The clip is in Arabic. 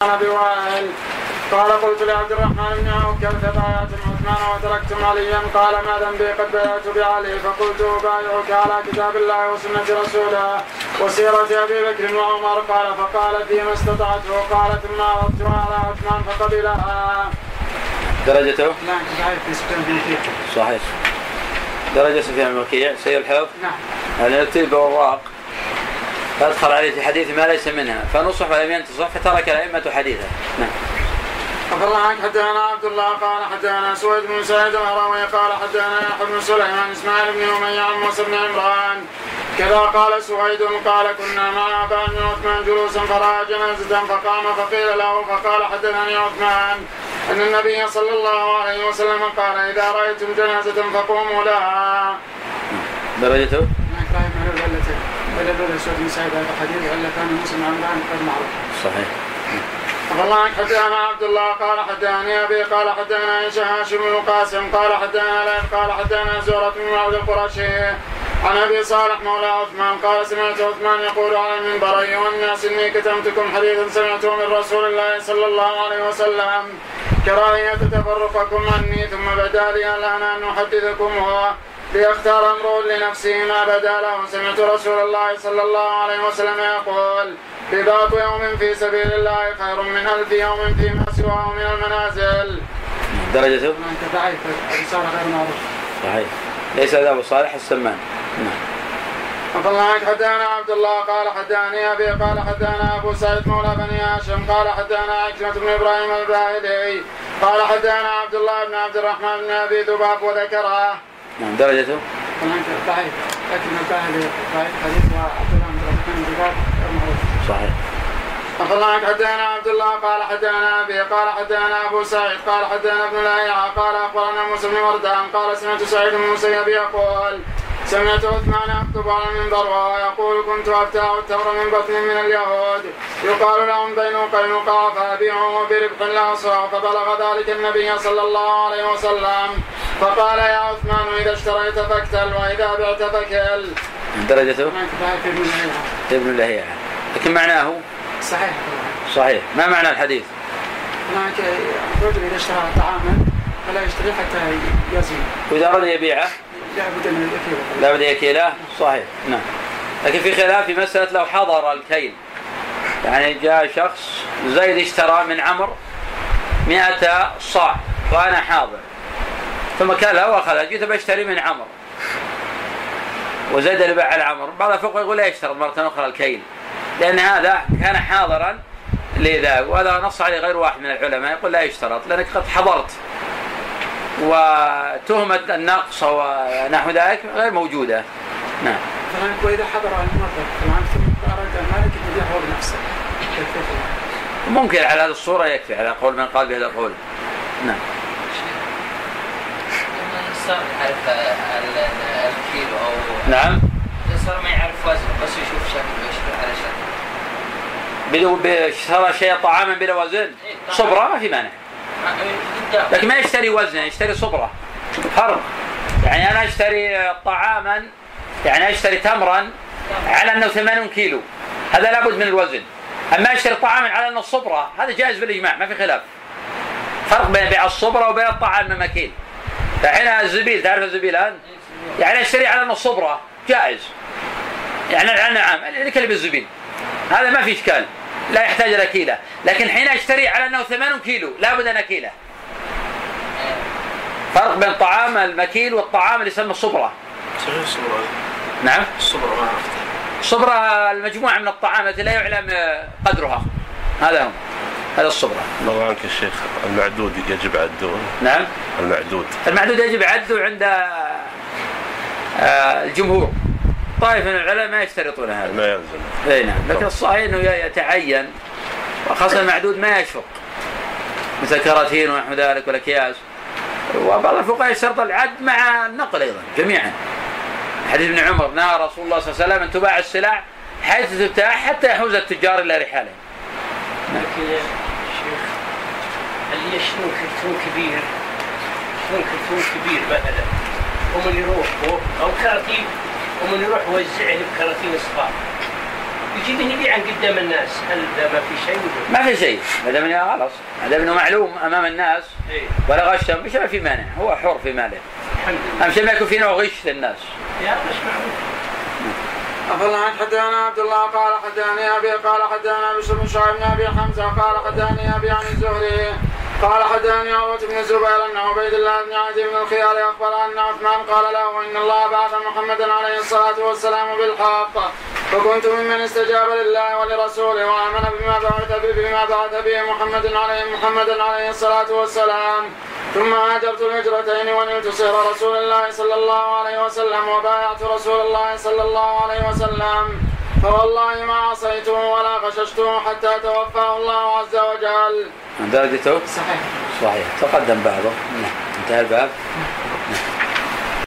أبي وائل قال قلت لعبد الرحمن بن عوف كيف بايعتم عثمان وتركتم عليا؟ قال ما ذنبي قد بايعت بعلي فقلت أبايعك على كتاب الله وسنة رسوله وسيرة أبي بكر وعمر. قال فقال فيما استطعته. قال ثم عرضتها على عثمان فقبلها. درجته؟ نعم صحيح. درجة سفيان بن وكيع سيء الحفظ؟ نعم. يعني يرتب بأوراق فأدخل عليه في حديث ما ليس منها فنصح ولم ينتصح فترك الأئمة حديثه. نعم. أخبرنا عنك حدثنا عبد الله قال حدثنا سويد بن سعيد الهروي قال حدثنا يحيى بن سليمان إسماعيل بن أمية عن موسى بن عمران كذا قال سويد قال كنا مع أبان بن عثمان جلوسا فرأى جنازة فقام فقيل له فقال حدثني عثمان أن النبي صلى الله عليه وسلم قال إذا رأيتم جنازة فقوموا لها. درجته؟ بل سويد بن سعيد هذا حديث إلا كان موسى بن عمران قد معروف. صحيح. الله عنك حدثنا عبد الله قال حدثني أبي قال حدثنا هاشم بن القاسم قال حدثنا ليث قال حدثنا زهرة بن معبد القرشي عن أبي صالح مولى عثمان قال سمعت عثمان يقول على المنبر أيها الناس إني كتمتكم حديثا سمعته من رسول الله صلى الله عليه وسلم كراهية تفرقكم عني ثم بدا لي الآن أن أحدثكم هو ليختار امرؤ لنفسه ما بدا له. سمعت رسول الله صلى الله عليه وسلم يقول رباط يوم في سبيل الله خير من 1000 يوم فيما سواه من المنازل. درجته؟ أنت ضعيف رسالة غير معروف. صحيح. ليس هذا أبو صالح السمان. الله عنك حدثنا عبد الله قال حدثني أبي قال حدثنا أبو سعيد مولى بني هاشم قال حدثنا عكرمة بن إبراهيم الباهلي قال حدثنا عبد الله بن عبد الرحمن بن أبي ذباب وذكرها. درجته؟ ضعيف لكن الباهلي ضعيف حديث وعبد الله بن الرحمن بن ذباب معروف. صحيح. الله عنك حدثنا عبد الله قال حدثنا أبي قال حدثنا أبو سعيد قال حدثنا ابن لهيعة قال أخبرنا موسى بن وردان قال سمعت سعيد بن المسيب يقول سمعت عثمان يخطب على المنبر وهو يقول كنت أفتح التمر من بطن من اليهود يقال لهم بين قينقاع فأبيعه بربح لا أصرع فبلغ ذلك النبي صلى الله عليه وسلم فقال يا عثمان إذا اشتريت فاكتل وإذا بعت فكل. درجته؟ ابن لهيعة. لكن معناه صحيح. صحيح. ما معنى الحديث؟ هناك الرجل إذا اشترى طعاما فلا يشتري حتى يزن وإذا أراد يبيعه لا بد يكيله. صحيح. نعم. لكن في خلاف في مسألة لو حضر الكيل يعني جاء شخص زيد اشترى من عمرو 100 صاع وأنا حاضر ثم كلها وأخذها جيت بشتري من عمرو وزيد اللي باع العمر بعض الفقهاء يقول لا يشترط مرة أخرى الكيل لأن هذا كان حاضرا لذا وهذا نص عليه غير واحد من العلماء يقول لا يشترط لأنك قد حضرت وتهمة النقص ونحو ذلك غير موجودة. نعم. وإذا حضر المرة ثم أراد مالك أن يحضر نفسه ممكن على هذه الصورة يكفي على قول من قال بهذا القول. نعم. صار يعرف الكيلو أو نعم. صار ما يعرف وزنه بس يشوف شكله يشبه على شكله. بشترى شيء طعاما بلا وزن صبرة ما في مانع. لكن ما يشتري وزنه يشتري صبرة فرق. يعني أنا أشتري طعاما يعني أشتري تمرا على أنه 80 كيلو هذا لابد من الوزن. أما أشتري طعاما على أنه صبرة هذا جائز بالإجماع ما في خلاف. فرق بين بيع الصبرة وبين الطعام المكيل. فحين الزبيل تعرف الزبيل الآن يعني أشتري على أنه صبرة جائز يعني نعم اللي بالزبيل هذا ما في إشكال لا يحتاج إلى كيلة. لكن حين أشتري على أنه 80 كيلو لابد أن كيلة. فرق بين طعام المكيل والطعام اللي يسمى الصبرة. نعم. الصبرة ما عرفت. الصبرة المجموعة من الطعام التي لا يعلم قدرها هذا هم هذا الصبرة. الله عنك الشيخ المعدود يجب عده. نعم. المعدود يجب عده عند الجمهور. طائفة من العلماء ما يشترطون هذا. ما يلزم. اي نعم. لكن الصحيح انه يتعين وخاصة المعدود ما يشفق مثل كراتين ونحو ذلك والاكياس. وبعض الفقهاء يشترط العد مع النقل ايضا جميعا. حديث ابن عمر نهى رسول الله صلى الله عليه وسلم ان تباع السلع حيث تبتاع حتى يحوز التجار الى رحالهم. لكن يا شيخ هل هي شنو كرتون كبير مثلا ومن يروح او كراتين ومن يروح يوزعه بكراتين صغار يجيب يبيعا قدام الناس، هل ذا ما في شيء؟ ما في شيء، ما دام انه خلاص، ما دام انه معلوم امام الناس ولا غشهم، مش في مانع، هو حر في ماله. الحمد لله. اهم شيء ما يكون في نوع غش للناس. يا مش معروف. أخبرنا حدثنا عبد الله قال حدثني أبي قال حدثنا بشر بن شعيب بن أبي حمزة قال حدثني أبي عن الزهري قال حدثني عروة بن الزبير أن عبيد الله بن عدي بن الخيار أخبر أن عثمان قال له إن الله بعث محمدا عليه الصلاة والسلام بالحق، فكنت ممن استجاب لله ولرسوله وآمن بما بعث به محمد عليه الصلاة والسلام، ثم هاجرت الهجرتين ونلت صهر رسول الله صلى الله عليه وسلم وبايعت رسول الله صلى الله عليه وسلم، فوالله ما عصيته ولا غششته حتى توفاه الله عز وجل. درجته؟ صحيح. تقدم بعضه. انتهى الباب.